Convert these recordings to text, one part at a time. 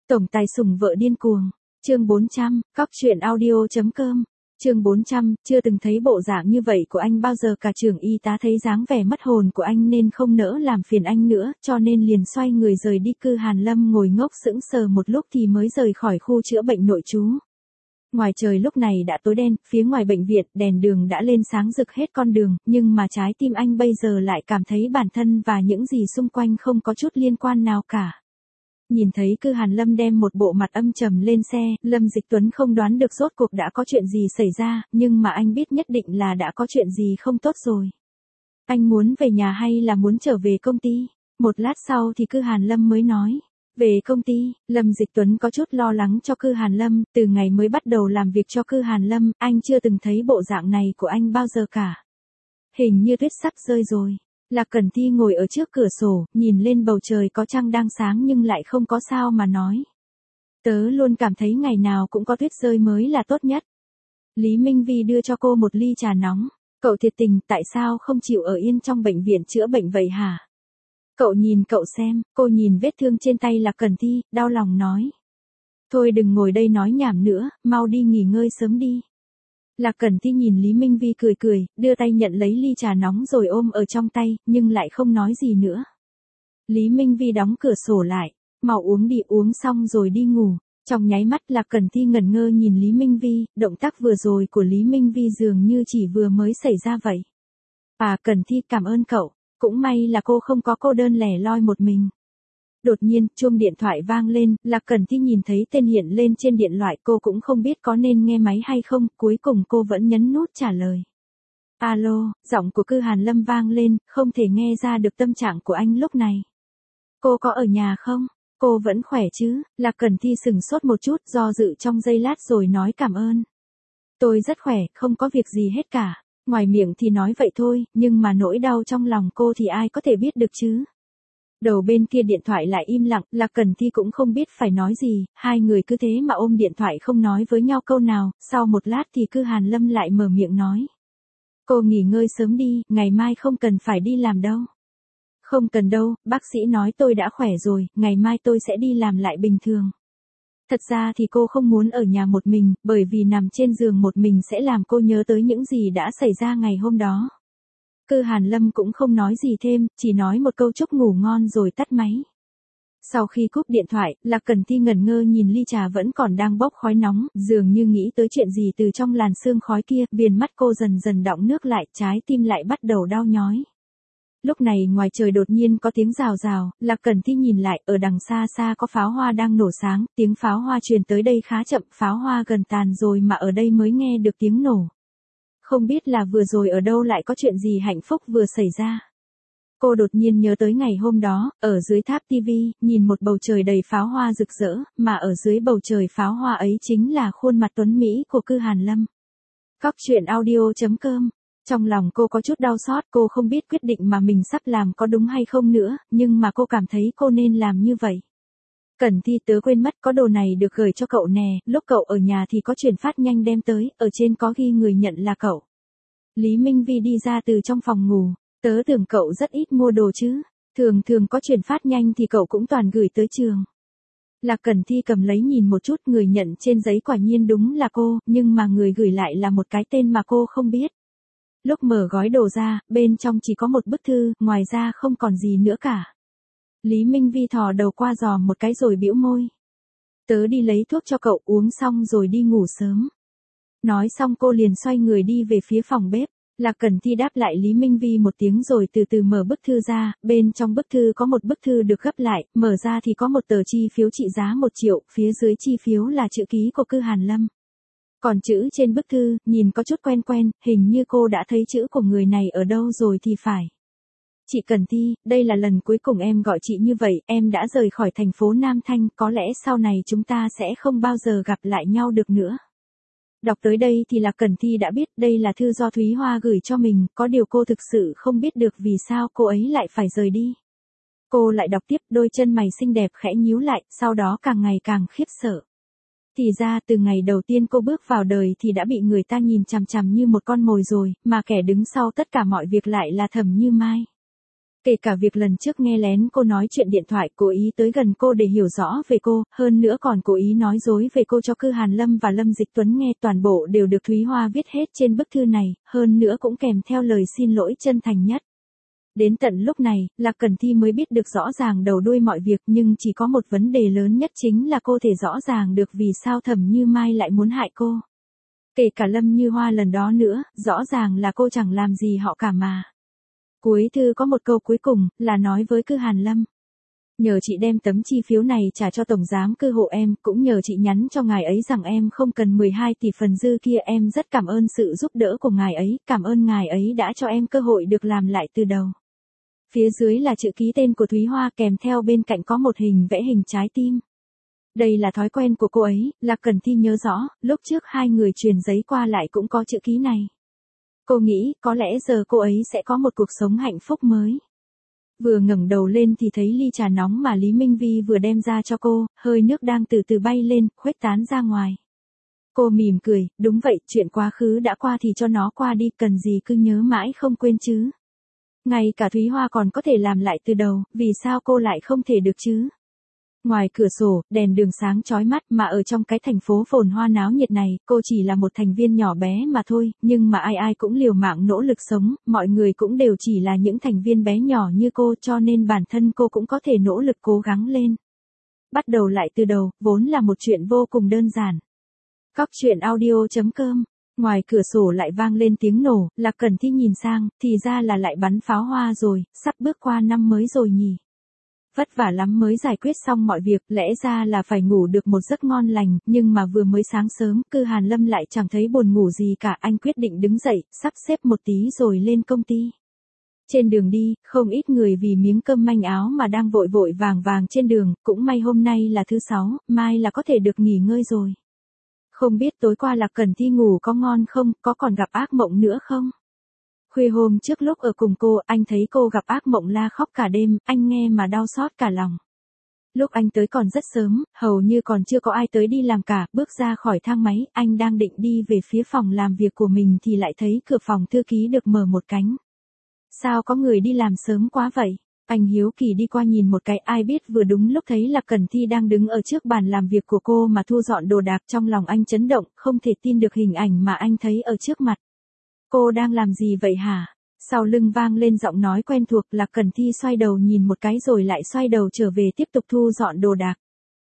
Tổng tài sủng vợ điên cuồng. Chương 400, cóc truyện audio.com. Chương 400, chưa từng thấy bộ dạng như vậy của anh bao giờ cả. Trưởng y tá thấy dáng vẻ mất hồn của anh nên không nỡ làm phiền anh nữa, cho nên liền xoay người rời đi. Cư Hàn Lâm ngồi ngốc sững sờ một lúc thì mới rời khỏi khu chữa bệnh nội trú. Ngoài trời lúc này đã tối đen, phía ngoài bệnh viện, đèn đường đã lên sáng rực hết con đường, nhưng mà trái tim anh bây giờ lại cảm thấy bản thân và những gì xung quanh không có chút liên quan nào cả. Nhìn thấy Cư Hàn Lâm đem một bộ mặt âm trầm lên xe, Lâm Dịch Tuấn không đoán được rốt cuộc đã có chuyện gì xảy ra, nhưng mà anh biết nhất định là đã có chuyện gì không tốt rồi. Anh muốn về nhà hay là muốn trở về công ty? Một lát sau thì Cư Hàn Lâm mới nói. Về công ty. Lâm Dịch Tuấn có chút lo lắng cho Cư Hàn Lâm, từ ngày mới bắt đầu làm việc cho Cư Hàn Lâm, anh chưa từng thấy bộ dạng này của anh bao giờ cả. Hình như tuyết sắp rơi rồi. Lạc Cẩn Thi ngồi ở trước cửa sổ, nhìn lên bầu trời có trăng đang sáng nhưng lại không có sao mà nói. Tớ luôn cảm thấy ngày nào cũng có tuyết rơi mới là tốt nhất. Lý Minh Vi đưa cho cô một ly trà nóng. Cậu thiệt tình, tại sao không chịu ở yên trong bệnh viện chữa bệnh vậy hả? Cậu nhìn cậu xem. Cô nhìn vết thương trên tay Lạc Cẩn Thi, đau lòng nói. Thôi đừng ngồi đây nói nhảm nữa, mau đi nghỉ ngơi sớm đi. Lạc Cẩn Thi nhìn Lý Minh Vi cười cười, đưa tay nhận lấy ly trà nóng rồi ôm ở trong tay, nhưng lại không nói gì nữa. Lý Minh Vi đóng cửa sổ lại, mau uống đi, uống xong rồi đi ngủ. Trong nháy mắt Lạc Cẩn Thi ngẩn ngơ nhìn Lý Minh Vi, động tác vừa rồi của Lý Minh Vi dường như chỉ vừa mới xảy ra vậy. Cẩn Thi cảm ơn cậu, cũng may là cô không có cô đơn lẻ loi một mình. Đột nhiên, chuông điện thoại vang lên, Lạc Cẩn Thi nhìn thấy tên hiện lên trên điện thoại, cô cũng không biết có nên nghe máy hay không, cuối cùng cô vẫn nhấn nút trả lời. Alo, giọng của Cư Hàn Lâm vang lên, không thể nghe ra được tâm trạng của anh lúc này. Cô có ở nhà không? Cô vẫn khỏe chứ? Lạc Cẩn Thi sừng sốt một chút, do dự trong giây lát rồi nói cảm ơn. Tôi rất khỏe, không có việc gì hết cả. Ngoài miệng thì nói vậy thôi, nhưng mà nỗi đau trong lòng cô thì ai có thể biết được chứ? Đầu bên kia điện thoại lại im lặng, Lạc Cẩn Thi cũng không biết phải nói gì, hai người cứ thế mà ôm điện thoại không nói với nhau câu nào, sau một lát thì Cư Hàn Lâm lại mở miệng nói. Cô nghỉ ngơi sớm đi, ngày mai không cần phải đi làm đâu. Không cần đâu, bác sĩ nói tôi đã khỏe rồi, ngày mai tôi sẽ đi làm lại bình thường. Thật ra thì cô không muốn ở nhà một mình, bởi vì nằm trên giường một mình sẽ làm cô nhớ tới những gì đã xảy ra ngày hôm đó. Cư Hàn Lâm cũng không nói gì thêm, chỉ nói một câu chúc ngủ ngon rồi tắt máy. Sau khi cúp điện thoại, Lạc Cẩn Thi ngẩn ngơ nhìn ly trà vẫn còn đang bốc khói nóng, dường như nghĩ tới chuyện gì từ trong làn sương khói kia, viền mắt cô dần dần đọng nước lại, trái tim lại bắt đầu đau nhói. Lúc này ngoài trời đột nhiên có tiếng rào rào, Lạc Cẩn Thi nhìn lại, ở đằng xa xa có pháo hoa đang nổ sáng, tiếng pháo hoa truyền tới đây khá chậm, pháo hoa gần tàn rồi mà ở đây mới nghe được tiếng nổ. Không biết là vừa rồi ở đâu lại có chuyện gì hạnh phúc vừa xảy ra. Cô đột nhiên nhớ tới ngày hôm đó, ở dưới tháp TV, nhìn một bầu trời đầy pháo hoa rực rỡ, mà ở dưới bầu trời pháo hoa ấy chính là khuôn mặt tuấn Mỹ của Cư Hàn Lâm. Cóc truyện audio.com. Trong lòng cô có chút đau xót, cô không biết quyết định mà mình sắp làm có đúng hay không nữa, nhưng mà cô cảm thấy cô nên làm như vậy. Cẩn Thi, tớ quên mất có đồ này được gửi cho cậu nè, lúc cậu ở nhà thì có chuyển phát nhanh đem tới, ở trên có ghi người nhận là cậu. Lý Minh Vi đi ra từ trong phòng ngủ, tớ tưởng cậu rất ít mua đồ chứ, thường thường có chuyển phát nhanh thì cậu cũng toàn gửi tới trường. Lạc Cẩn Thi cầm lấy nhìn một chút, người nhận trên giấy quả nhiên đúng là cô, nhưng mà người gửi lại là một cái tên mà cô không biết. Lúc mở gói đồ ra, bên trong chỉ có một bức thư, ngoài ra không còn gì nữa cả. Lý Minh Vi thò đầu qua dò một cái rồi bĩu môi. Tớ đi lấy thuốc cho cậu, uống xong rồi đi ngủ sớm. Nói xong cô liền xoay người đi về phía phòng bếp. Lạc Cẩn Thi đáp lại Lý Minh Vi một tiếng rồi từ từ mở bức thư ra, bên trong bức thư có một bức thư được gấp lại, mở ra thì có một tờ chi phiếu trị giá 1 triệu, phía dưới chi phiếu là chữ ký của Cư Hàn Lâm. Còn chữ trên bức thư, nhìn có chút quen quen, hình như cô đã thấy chữ của người này ở đâu rồi thì phải. Chị Cẩn Thi, đây là lần cuối cùng em gọi chị như vậy, em đã rời khỏi thành phố Nam Thanh, có lẽ sau này chúng ta sẽ không bao giờ gặp lại nhau được nữa. Đọc tới đây thì Lạc Cẩn Thi đã biết đây là thư do Thúy Hoa gửi cho mình, có điều cô thực sự không biết được vì sao cô ấy lại phải rời đi. Cô lại đọc tiếp, đôi chân mày xinh đẹp khẽ nhíu lại, sau đó càng ngày càng khiếp sợ. Thì ra từ ngày đầu tiên cô bước vào đời thì đã bị người ta nhìn chằm chằm như một con mồi rồi, mà kẻ đứng sau tất cả mọi việc lại là Thẩm Như Mai. Kể cả việc lần trước nghe lén cô nói chuyện điện thoại, cố ý tới gần cô để hiểu rõ về cô, hơn nữa còn cố ý nói dối về cô cho Cư Hàn Lâm và Lâm Dịch Tuấn nghe, toàn bộ đều được Thúy Hoa viết hết trên bức thư này, hơn nữa cũng kèm theo lời xin lỗi chân thành nhất. Đến tận lúc này, Lạc Cần Thi mới biết được rõ ràng đầu đuôi mọi việc, nhưng chỉ có một vấn đề lớn nhất chính là cô thể rõ ràng được vì sao Thẩm Như Mai lại muốn hại cô. Kể cả Lâm Như Hoa lần đó nữa, rõ ràng là cô chẳng làm gì họ cả mà. Cuối thư có một câu cuối cùng, là nói với Cư Hàn Lâm. Nhờ chị đem tấm chi phiếu này trả cho Tổng Giám Cư hộ em, cũng nhờ chị nhắn cho ngài ấy rằng em không cần 12 tỷ phần dư kia, em rất cảm ơn sự giúp đỡ của ngài ấy, cảm ơn ngài ấy đã cho em cơ hội được làm lại từ đầu. Phía dưới là chữ ký tên của Thúy Hoa, kèm theo bên cạnh có một hình vẽ hình trái tim. Đây là thói quen của cô ấy, Lạc Cần Thi nhớ rõ, lúc trước hai người truyền giấy qua lại cũng có chữ ký này. Cô nghĩ, có lẽ giờ cô ấy sẽ có một cuộc sống hạnh phúc mới. Vừa ngẩng đầu lên thì thấy ly trà nóng mà Lý Minh Vi vừa đem ra cho cô, hơi nước đang từ từ bay lên, khuếch tán ra ngoài. Cô mỉm cười, đúng vậy, chuyện quá khứ đã qua thì cho nó qua đi, cần gì cứ nhớ mãi không quên chứ. Ngay cả Thúy Hoa còn có thể làm lại từ đầu, vì sao cô lại không thể được chứ? Ngoài cửa sổ, đèn đường sáng chói mắt, mà ở trong cái thành phố phồn hoa náo nhiệt này, cô chỉ là một thành viên nhỏ bé mà thôi, nhưng mà ai ai cũng liều mạng nỗ lực sống, mọi người cũng đều chỉ là những thành viên bé nhỏ như cô, cho nên bản thân cô cũng có thể nỗ lực cố gắng lên. Bắt đầu lại từ đầu, vốn là một chuyện vô cùng đơn giản. Cóc truyện audio.com. Ngoài cửa sổ lại vang lên tiếng nổ, Lạc Cần Thi nhìn sang, thì ra là lại bắn pháo hoa rồi, sắp bước qua năm mới rồi nhỉ. Vất vả lắm mới giải quyết xong mọi việc, lẽ ra là phải ngủ được một giấc ngon lành, nhưng mà vừa mới sáng sớm, Cư Hàn Lâm lại chẳng thấy buồn ngủ gì cả, anh quyết định đứng dậy, sắp xếp một tí rồi lên công ty. Trên đường đi, không ít người vì miếng cơm manh áo mà đang vội vội vàng vàng trên đường, cũng may hôm nay là thứ 6, mai là có thể được nghỉ ngơi rồi. Không biết tối qua Lạc Cần Thi ngủ có ngon không, có còn gặp ác mộng nữa không? Khuya hôm trước lúc ở cùng cô, anh thấy cô gặp ác mộng la khóc cả đêm, anh nghe mà đau xót cả lòng. Lúc anh tới còn rất sớm, hầu như còn chưa có ai tới đi làm cả, bước ra khỏi thang máy, anh đang định đi về phía phòng làm việc của mình thì lại thấy cửa phòng thư ký được mở một cánh. Sao có người đi làm sớm quá vậy? Anh hiếu kỳ đi qua nhìn một cái, ai biết vừa đúng lúc thấy Lạc Cần Thi đang đứng ở trước bàn làm việc của cô mà thu dọn đồ đạc, trong lòng anh chấn động, không thể tin được hình ảnh mà anh thấy ở trước mặt. Cô đang làm gì vậy hả? Sau lưng vang lên giọng nói quen thuộc, Lạc Cần Thi xoay đầu nhìn một cái rồi lại xoay đầu trở về tiếp tục thu dọn đồ đạc.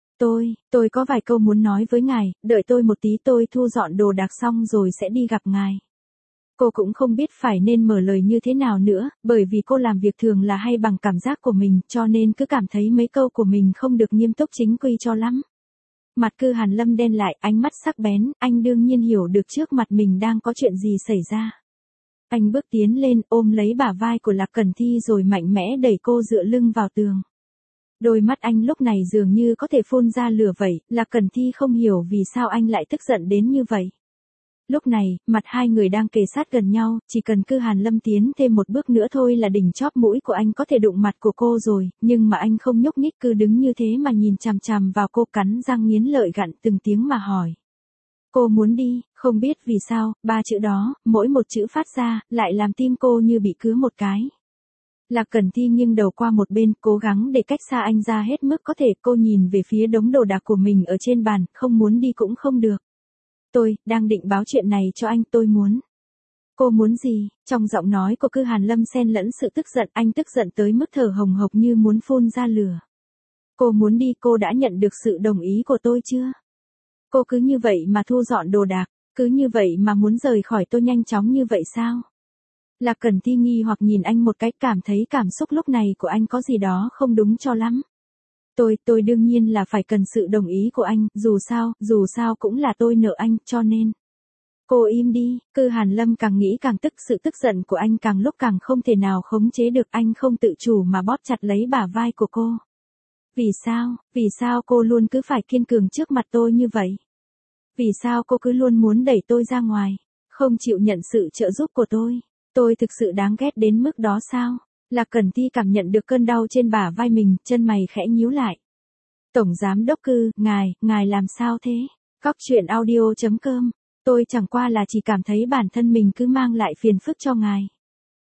Tôi có vài câu muốn nói với ngài, đợi tôi một tí, tôi thu dọn đồ đạc xong rồi sẽ đi gặp ngài. Cô cũng không biết phải nên mở lời như thế nào nữa, bởi vì cô làm việc thường là hay bằng cảm giác của mình, cho nên cứ cảm thấy mấy câu của mình không được nghiêm túc chính quy cho lắm. Mặt Cư Hàn Lâm đen lại, ánh mắt sắc bén, anh đương nhiên hiểu được trước mặt mình đang có chuyện gì xảy ra. Anh bước tiến lên, ôm lấy bả vai của Lạc Cần Thi rồi mạnh mẽ đẩy cô dựa lưng vào tường. Đôi mắt anh lúc này dường như có thể phun ra lửa vậy, Lạc Cần Thi không hiểu vì sao anh lại tức giận đến như vậy. Lúc này, mặt hai người đang kề sát gần nhau, chỉ cần Cư Hàn Lâm tiến thêm một bước nữa thôi là đỉnh chóp mũi của anh có thể đụng mặt của cô rồi, nhưng mà anh không nhúc nhích, cứ đứng như thế mà nhìn chằm chằm vào cô, cắn răng nghiến lợi gặn từng tiếng mà hỏi. Cô muốn đi, không biết vì sao, ba chữ đó, mỗi một chữ phát ra, lại làm tim cô như bị cứa một cái. Lạc Cần Thi nghiêng đầu qua một bên, cố gắng để cách xa anh ra hết mức có thể, cô nhìn về phía đống đồ đạc của mình ở trên bàn, không muốn đi cũng không được. Tôi, đang định báo chuyện này cho anh, tôi muốn. Cô muốn gì? Trong giọng nói của Cư Hàn Lâm xen lẫn sự tức giận, anh tức giận tới mức thở hồng hộc như muốn phun ra lửa. Cô muốn đi, cô đã nhận được sự đồng ý của tôi chưa? Cô cứ như vậy mà thu dọn đồ đạc, cứ như vậy mà muốn rời khỏi tôi nhanh chóng như vậy sao? Lạc Cần Thi nghi hoặc nhìn anh một cái, cảm thấy cảm xúc lúc này của anh có gì đó không đúng cho lắm. Tôi đương nhiên là phải cần sự đồng ý của anh, dù sao cũng là tôi nợ anh, cho nên. Cô im đi, Cư Hàn Lâm càng nghĩ càng tức, sự tức giận của anh càng lúc càng không thể nào khống chế được, anh không tự chủ mà bóp chặt lấy bả vai của cô. Vì sao cô luôn cứ phải kiên cường trước mặt tôi như vậy? Vì sao cô cứ luôn muốn đẩy tôi ra ngoài, không chịu nhận sự trợ giúp của tôi? Tôi thực sự đáng ghét đến mức đó sao? Lạc Cần Thi cảm nhận được cơn đau trên bả vai mình, chân mày khẽ nhíu lại. Tổng giám đốc Cư, ngài làm sao thế? Cóc truyện audio.com. Tôi chẳng qua là chỉ cảm thấy bản thân mình cứ mang lại phiền phức cho ngài.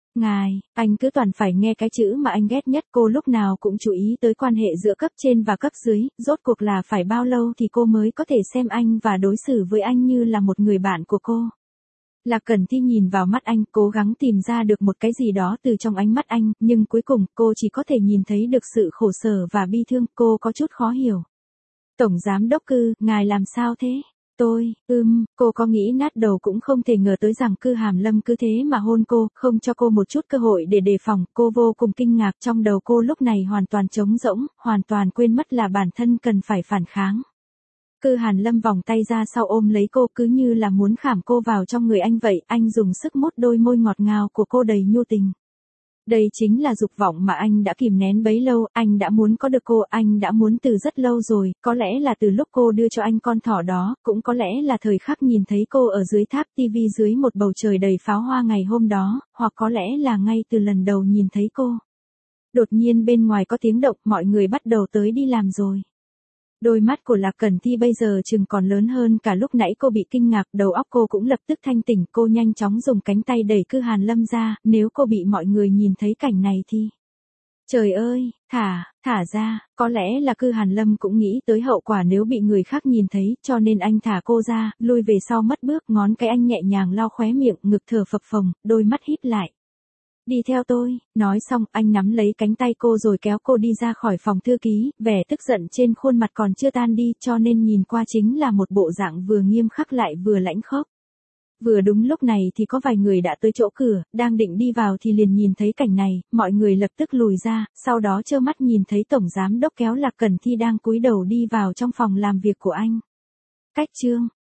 Ngài, anh cứ toàn phải nghe cái chữ mà anh ghét nhất. Cô lúc nào cũng chú ý tới quan hệ giữa cấp trên và cấp dưới, rốt cuộc là phải bao lâu thì cô mới có thể xem anh và đối xử với anh như là một người bạn của cô. Lạc Cẩn Thi nhìn vào mắt anh, cố gắng tìm ra được một cái gì đó từ trong ánh mắt anh, nhưng cuối cùng, cô chỉ có thể nhìn thấy được sự khổ sở và bi thương, cô có chút khó hiểu. Tổng giám đốc Cư, ngài làm sao thế? Cô có nghĩ nát đầu cũng không thể ngờ tới rằng Cư Hàm Lâm cứ thế mà hôn cô, không cho cô một chút cơ hội để đề phòng, cô vô cùng kinh ngạc, trong đầu cô lúc này hoàn toàn trống rỗng, hoàn toàn quên mất là bản thân cần phải phản kháng. Cư Hàn Lâm vòng tay ra sau ôm lấy cô cứ như là muốn khảm cô vào trong người anh vậy, anh dùng sức mút đôi môi ngọt ngào của cô đầy nhu tình. Đây chính là dục vọng mà anh đã kìm nén bấy lâu, anh đã muốn có được cô, anh đã muốn từ rất lâu rồi, có lẽ là từ lúc cô đưa cho anh con thỏ đó, cũng có lẽ là thời khắc nhìn thấy cô ở dưới tháp tivi dưới một bầu trời đầy pháo hoa ngày hôm đó, hoặc có lẽ là ngay từ lần đầu nhìn thấy cô. Đột nhiên bên ngoài có tiếng động, mọi người bắt đầu tới đi làm rồi. Đôi mắt của Lạc Cẩn Thi bây giờ chừng còn lớn hơn cả lúc nãy, cô bị kinh ngạc, đầu óc cô cũng lập tức thanh tỉnh, cô nhanh chóng dùng cánh tay đẩy Cư Hàn Lâm ra, nếu cô bị mọi người nhìn thấy cảnh này thì... Trời ơi, thả ra, có lẽ là Cư Hàn Lâm cũng nghĩ tới hậu quả nếu bị người khác nhìn thấy, cho nên anh thả cô ra, lui về sau mất bước, ngón cái anh nhẹ nhàng lau khóe miệng, ngực thở phập phồng, đôi mắt híp lại. Đi theo tôi, nói xong, anh nắm lấy cánh tay cô rồi kéo cô đi ra khỏi phòng thư ký, vẻ tức giận trên khuôn mặt còn chưa tan đi, cho nên nhìn qua chính là một bộ dạng vừa nghiêm khắc lại vừa lãnh khốc. Vừa đúng lúc này thì có vài người đã tới chỗ cửa, đang định đi vào thì liền nhìn thấy cảnh này, mọi người lập tức lùi ra, sau đó trơ mắt nhìn thấy tổng giám đốc kéo Lạc Cẩn Thi đang cúi đầu đi vào trong phòng làm việc của anh. Cách chương